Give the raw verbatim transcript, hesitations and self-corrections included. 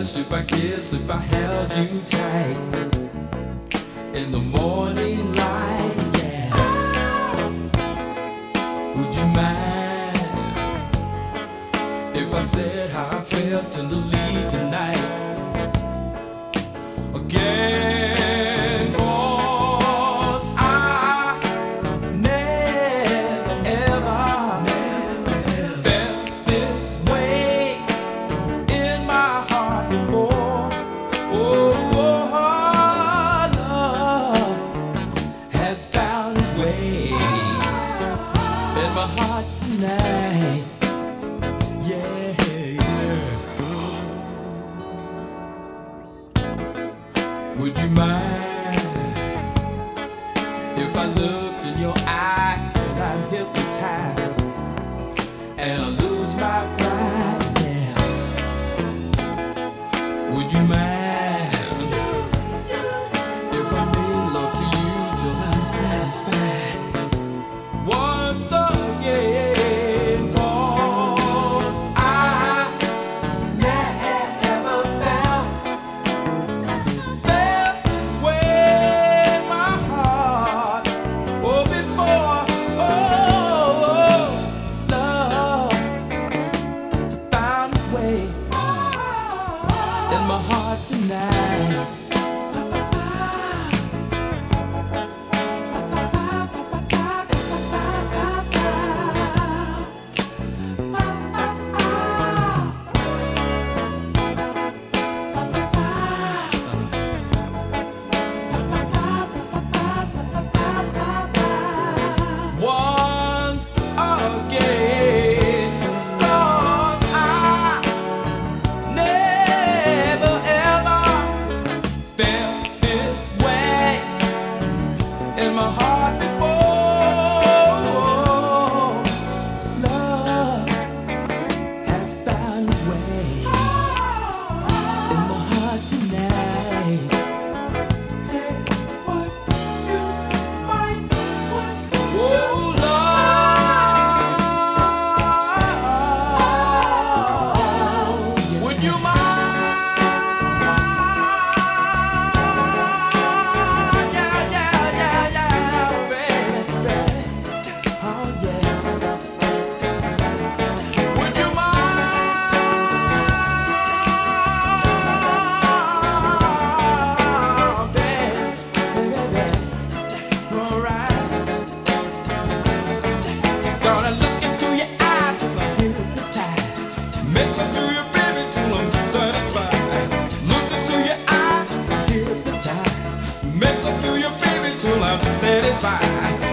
best if I kiss, if I held you tight in the morning light, yeah. Would you mind if I said how I felt tenderly tonight? Again, 'cause I never ever, never felt this way in my heart before. Oh, love has found its way in my heart tonight. Yeah, yeah. Would you mind if I looked in your eyes and I'm hypnotized and I lose my pride? Yeah. Would you mind if I made love to you till I'm satisfied once again? 'Cause I never felt felt this way in my heart, oh, before. Oh, love has found its way in my heart tonight. Once again, 'cause I never ever felt this way in my heart before. Love has found its way in my heart tonight. Hey, what you might want. Oh, love, would you mind? Yeah, yeah, yeah, yeah, baby, baby. Oh, yeah. Would you mind, baby, baby, baby? All right. Gonna look into your eyes till I'm hypnotized. Make me through your baby till I'm satisfied. Look into your eyes, hypnotized. Make me through your baby till I'm satisfied.